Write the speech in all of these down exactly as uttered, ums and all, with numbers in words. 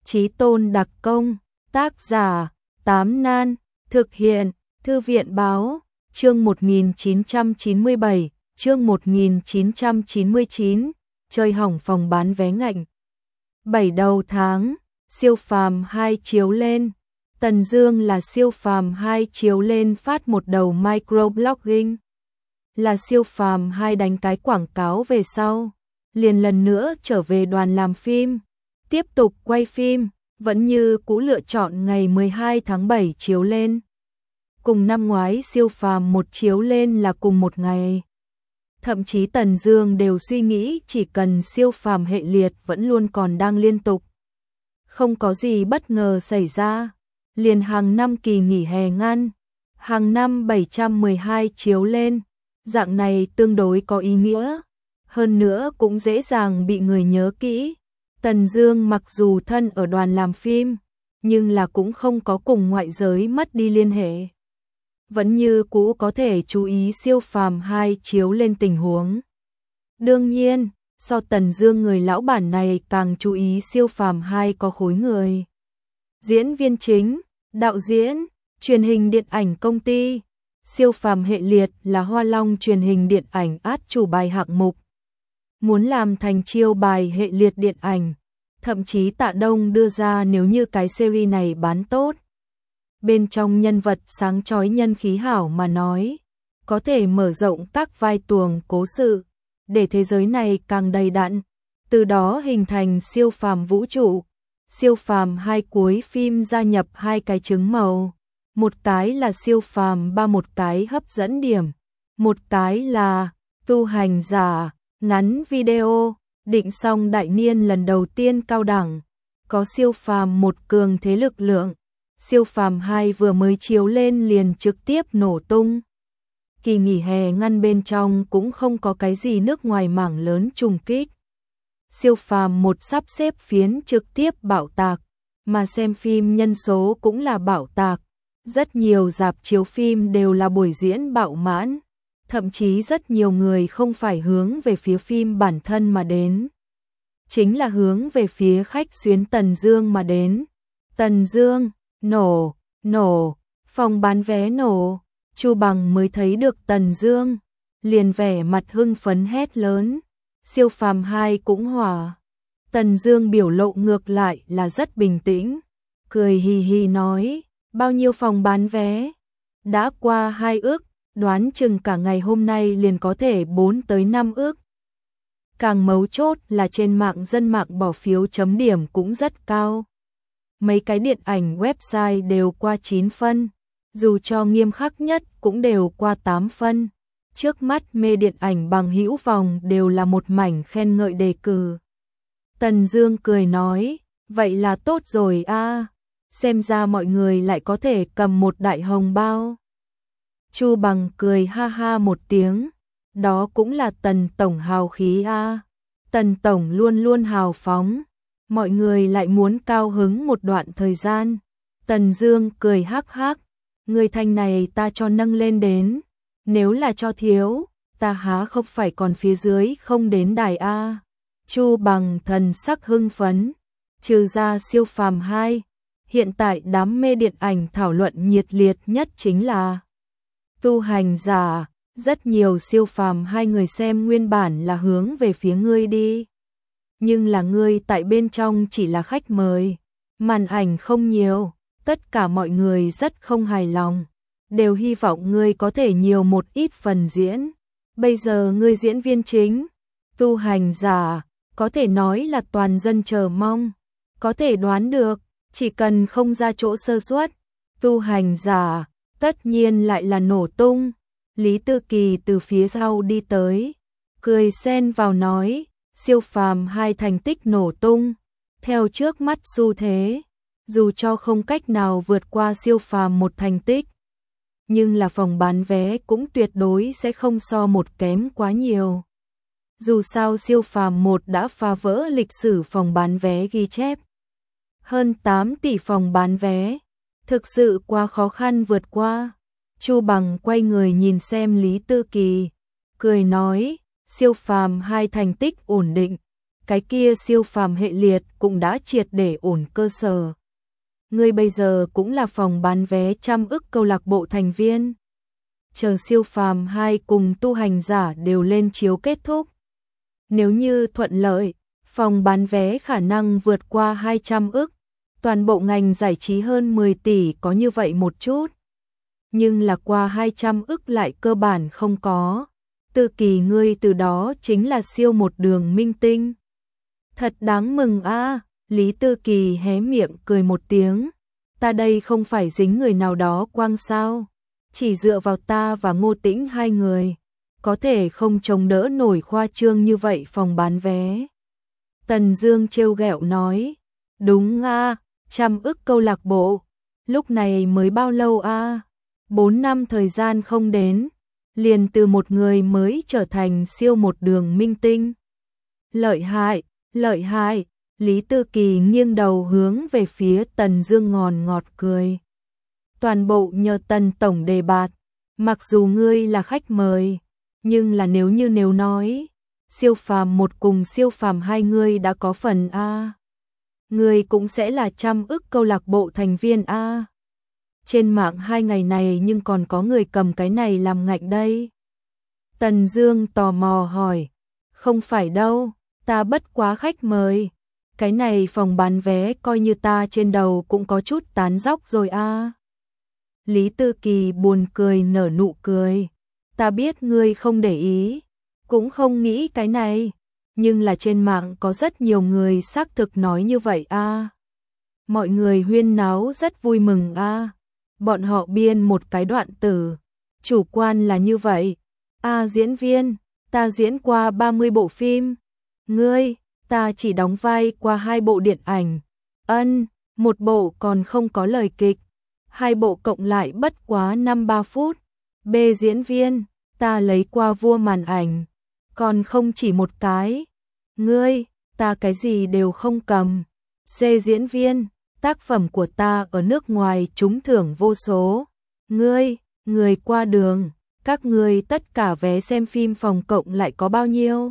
Chí Tôn đặc công, tác giả, Tám Nan, thực hiện, Thư viện báo, chương một nghìn chín trăm chín mươi bảy, chương một nghìn chín trăm chín mươi chín, chơi hỏng phòng bán vé ngạnh. Bảy đầu tháng, Siêu Phàm hai chiếu lên. Tần Dương là Siêu Phàm hai chiếu lên phát một đầu microblogging. Là Siêu Phàm hai đánh cái quảng cáo về sau, liền lần nữa trở về đoàn làm phim, tiếp tục quay phim, vẫn như cũ lựa chọn ngày mười hai tháng bảy chiếu lên. Cùng năm ngoái Siêu Phàm một chiếu lên là cùng một ngày. Thậm chí Tần Dương đều suy nghĩ chỉ cần Siêu Phàm hệ liệt vẫn luôn còn đang liên tục, không có gì bất ngờ xảy ra, liền hàng năm kỳ nghỉ hè ngăn, hàng năm bảy trăm mười hai chiếu lên, dạng này tương đối có ý nghĩa, hơn nữa cũng dễ dàng bị người nhớ kỹ. Tần Dương mặc dù thân ở đoàn làm phim, nhưng là cũng không có cùng ngoại giới mất đi liên hệ, vẫn như cũ có thể chú ý Siêu Phàm hai chiếu lên tình huống. Đương nhiên, so Tần Dương người lão bản này càng chú ý Siêu Phàm hai có khối người. Diễn viên chính, đạo diễn, truyền hình điện ảnh công ty. Siêu Phàm hệ liệt là Hoa Long truyền hình điện ảnh át chủ bài hạng mục. Muốn làm thành chiêu bài hệ liệt điện ảnh, thậm chí Tạ Đông đưa ra nếu như cái series này bán tốt, bên trong nhân vật sáng chói nhân khí hảo mà nói, có thể mở rộng các vai tuồng cố sự, để thế giới này càng đầy đặn, từ đó hình thành siêu phàm vũ trụ. Siêu Phàm hai cuối phim gia nhập hai cái chứng màu, một cái là Siêu Phàm ba, một cái hấp dẫn điểm, một cái là tu hành giả, ngắn video, định xong đại niên lần đầu tiên cao đẳng, có Siêu Phàm một cường thế lực lượng. Siêu Phàm hai vừa mới chiếu lên liền trực tiếp nổ tung. Kỳ nghỉ hè ngăn bên trong cũng không có cái gì nước ngoài mảng lớn trùng kích. Siêu Phàm một sắp xếp phiến trực tiếp bạo tạc, mà xem phim nhân số cũng là bạo tạc. Rất nhiều rạp chiếu phim đều là buổi diễn bạo mãn, thậm chí rất nhiều người không phải hướng về phía phim bản thân mà đến, chính là hướng về phía khách xuyến Tần Dương mà đến. Tần Dương, nổ, nổ, phòng bán vé nổ. Chu Bằng mới thấy được Tần Dương, liền vẻ mặt hưng phấn hét lớn. Siêu Phàm hai cũng hỏa. Tần Dương biểu lộ ngược lại là rất bình tĩnh, cười hì hì nói, bao nhiêu phòng bán vé? Đã qua hai ước, đoán chừng cả ngày hôm nay liền có thể bốn tới năm ước. Càng mấu chốt là trên mạng dân mạng bỏ phiếu chấm điểm cũng rất cao. Mấy cái điện ảnh website đều qua chín phân, dù cho nghiêm khắc nhất cũng đều qua tám phân. Trước mắt mê điện ảnh bằng hữu vòng đều là một mảnh khen ngợi đề cử. Tần Dương cười nói, vậy là tốt rồi a, xem ra mọi người lại có thể cầm một đại hồng bao. Chu Bằng cười ha ha một tiếng, đó cũng là Tần tổng hào khí a. Tần tổng luôn luôn hào phóng, mọi người lại muốn cao hứng một đoạn thời gian. Tần Dương cười hắc hắc, người thanh này ta cho nâng lên đến, nếu là cho thiếu, ta há không phải còn phía dưới không đến đài a. Chu Bằng thần sắc hưng phấn, trừ ra Siêu Phàm hai, hiện tại đám mê điện ảnh thảo luận nhiệt liệt nhất chính là tu hành giả. Rất nhiều Siêu Phàm hai người xem nguyên bản là hướng về phía ngươi đi, nhưng là ngươi tại bên trong chỉ là khách mời, màn ảnh không nhiều, tất cả mọi người rất không hài lòng, đều hy vọng ngươi có thể nhiều một ít phần diễn. Bây giờ ngươi diễn viên chính, tu hành giả, có thể nói là toàn dân chờ mong, có thể đoán được, chỉ cần không ra chỗ sơ suất, tu hành giả tất nhiên lại là nổ tung. Lý Tư Kỳ từ phía sau đi tới, cười xen vào nói, Siêu Phàm hai thành tích nổ tung, theo trước mắt xu thế, dù cho không cách nào vượt qua Siêu Phàm một thành tích, nhưng là phòng bán vé cũng tuyệt đối sẽ không so một kém quá nhiều. Dù sao Siêu Phàm một đã phá vỡ lịch sử phòng bán vé ghi chép. Hơn tám tỷ phòng bán vé, thực sự quá khó khăn vượt qua. Chu Bằng quay người nhìn xem Lý Tư Kỳ, cười nói, Siêu Phàm hai thành tích ổn định, cái kia siêu phàm hệ liệt cũng đã triệt để ổn cơ sở. Ngươi bây giờ cũng là phòng bán vé trăm ức câu lạc bộ thành viên. Chờ siêu phàm hai cùng tu hành giả đều lên chiếu kết thúc. Nếu như thuận lợi, phòng bán vé khả năng vượt qua hai trăm ức, toàn bộ ngành giải trí hơn mười tỷ có như vậy một chút. Nhưng là qua hai trăm ức lại cơ bản không có. Tư Kỳ ngươi từ đó chính là siêu một đường minh tinh. Thật đáng mừng a. À. Lý Tư Kỳ hé miệng cười một tiếng. Ta đây không phải dính người nào đó quang sao. Chỉ dựa vào ta và Ngô Tĩnh hai người. Có thể không chống đỡ nổi khoa trương như vậy phòng bán vé. Tần Dương trêu ghẹo nói. Đúng a, à, trăm ức câu lạc bộ. Lúc này mới bao lâu a? À? Bốn năm thời gian không đến. Liền từ một người mới trở thành siêu một đường minh tinh. Lợi hại, lợi hại. Lý Tư Kỳ nghiêng đầu hướng về phía Tần Dương ngòn ngọt cười. Toàn bộ nhờ Tần tổng đề bạt, mặc dù ngươi là khách mời, nhưng là nếu như nếu nói, siêu phàm một cùng siêu phàm hai ngươi đã có phần a. Ngươi cũng sẽ là trăm ức câu lạc bộ thành viên a. Trên mạng hai ngày này nhưng còn có người cầm cái này làm ngạnh đây. Tần Dương tò mò hỏi, không phải đâu, ta bất quá khách mời. Cái này phòng bán vé coi như ta trên đầu cũng có chút tán dóc rồi a. À. Lý Tư Kỳ buồn cười nở nụ cười. Ta biết ngươi không để ý, cũng không nghĩ cái này, nhưng là trên mạng có rất nhiều người xác thực nói như vậy a. À. Mọi người huyên náo rất vui mừng a. À. Bọn họ biên một cái đoạn tử, chủ quan là như vậy. A à, diễn viên, ta diễn qua ba mươi bộ phim. Ngươi, ta chỉ đóng vai qua hai bộ điện ảnh. Ân, một bộ còn không có lời kịch. Hai bộ cộng lại bất quá năm ba phút. B diễn viên, ta lấy qua vua màn ảnh. Còn không chỉ một cái. Ngươi, ta cái gì đều không cầm. C diễn viên, tác phẩm của ta ở nước ngoài trúng thưởng vô số. Ngươi, người qua đường, các ngươi tất cả vé xem phim phòng cộng lại có bao nhiêu?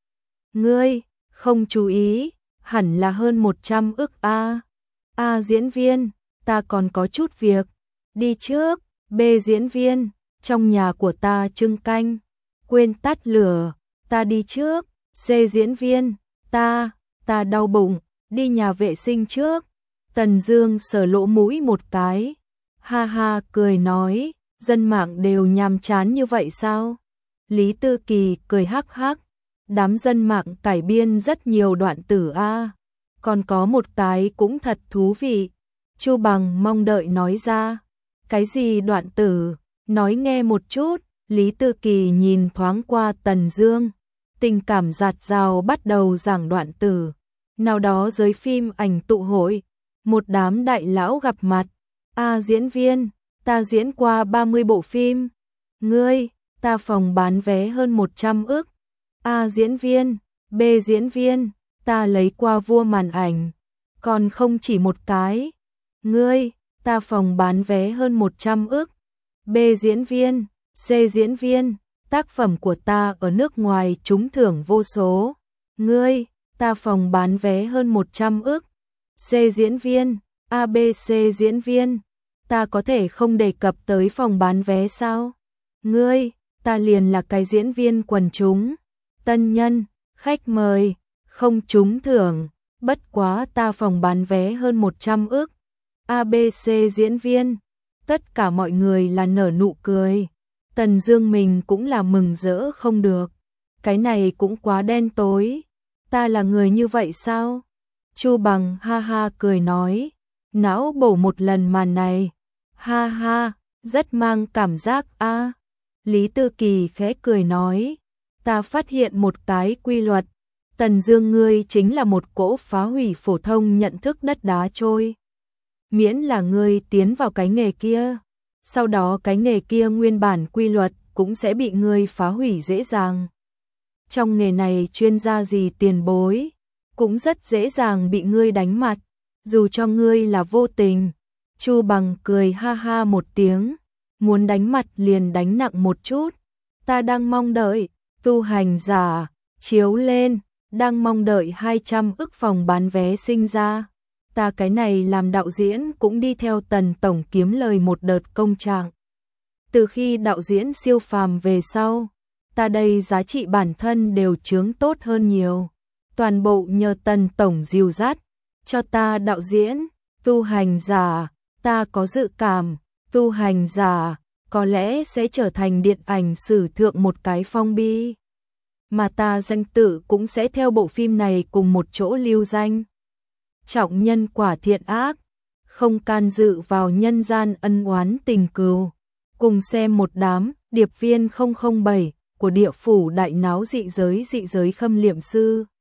Ngươi, không chú ý, hẳn là hơn một trăm ức a. A diễn viên, ta còn có chút việc, đi trước. B diễn viên, trong nhà của ta trưng canh, quên tắt lửa, ta đi trước. C diễn viên, ta, ta đau bụng, đi nhà vệ sinh trước. Tần Dương sờ lỗ mũi một cái, ha ha cười nói, dân mạng đều nhàm chán như vậy sao? Lý Tư Kỳ cười hắc hắc, đám dân mạng cải biên rất nhiều đoạn tử a, còn có một cái cũng thật thú vị. Chu Bằng mong đợi nói ra, cái gì đoạn tử, nói nghe một chút. Lý Tư Kỳ nhìn thoáng qua Tần Dương, tình cảm dạt dào bắt đầu giảng đoạn tử. Nào đó giới phim ảnh tụ hội, một đám đại lão gặp mặt. A diễn viên, ta diễn qua ba mươi bộ phim. Ngươi, ta phòng bán vé hơn một trăm ức. A diễn viên, B diễn viên, ta lấy qua vua màn ảnh. Còn không chỉ một cái. Ngươi, ta phòng bán vé hơn một trăm ức. B diễn viên, C diễn viên, tác phẩm của ta ở nước ngoài trúng thưởng vô số. Ngươi, ta phòng bán vé hơn một trăm ức. C diễn viên, A B C diễn viên, ta có thể không đề cập tới phòng bán vé sao? Ngươi, ta liền là cái diễn viên quần chúng, tân nhân, khách mời, không trúng thưởng, bất quá ta phòng bán vé hơn một trăm ức. A B C diễn viên, tất cả mọi người là nở nụ cười. Tần Dương mình cũng là mừng rỡ không được. Cái này cũng quá đen tối. Ta là người như vậy sao? Chu Bằng ha ha cười nói, não bổ một lần màn này. Ha ha, rất mang cảm giác a. À. Lý Tư Kỳ khẽ cười nói, ta phát hiện một cái quy luật. Tần Dương ngươi chính là một cỗ phá hủy phổ thông nhận thức đất đá trôi. Miễn là ngươi tiến vào cái nghề kia, sau đó cái nghề kia nguyên bản quy luật cũng sẽ bị ngươi phá hủy dễ dàng. Trong nghề này chuyên gia gì tiền bối, cũng rất dễ dàng bị ngươi đánh mặt, dù cho ngươi là vô tình. Chu Bằng cười ha ha một tiếng, muốn đánh mặt liền đánh nặng một chút. Ta đang mong đợi, tu hành giả, chiếu lên, đang mong đợi hai trăm ức phòng bán vé sinh ra. Ta cái này làm đạo diễn cũng đi theo Tần tổng kiếm lời một đợt công trạng. Từ khi đạo diễn siêu phàm về sau, ta đây giá trị bản thân đều chướng tốt hơn nhiều. Toàn bộ nhờ Tần tổng dìu dắt, cho ta đạo diễn, tu hành giả, ta có dự cảm, tu hành giả, có lẽ sẽ trở thành điện ảnh sử thượng một cái phong bi. Mà ta danh tự cũng sẽ theo bộ phim này cùng một chỗ lưu danh. Trọng nhân quả thiện ác, không can dự vào nhân gian ân oán tình cừu. Cùng xem một đám, điệp viên không không bảy của địa phủ đại náo dị giới dị giới khâm liệm sư.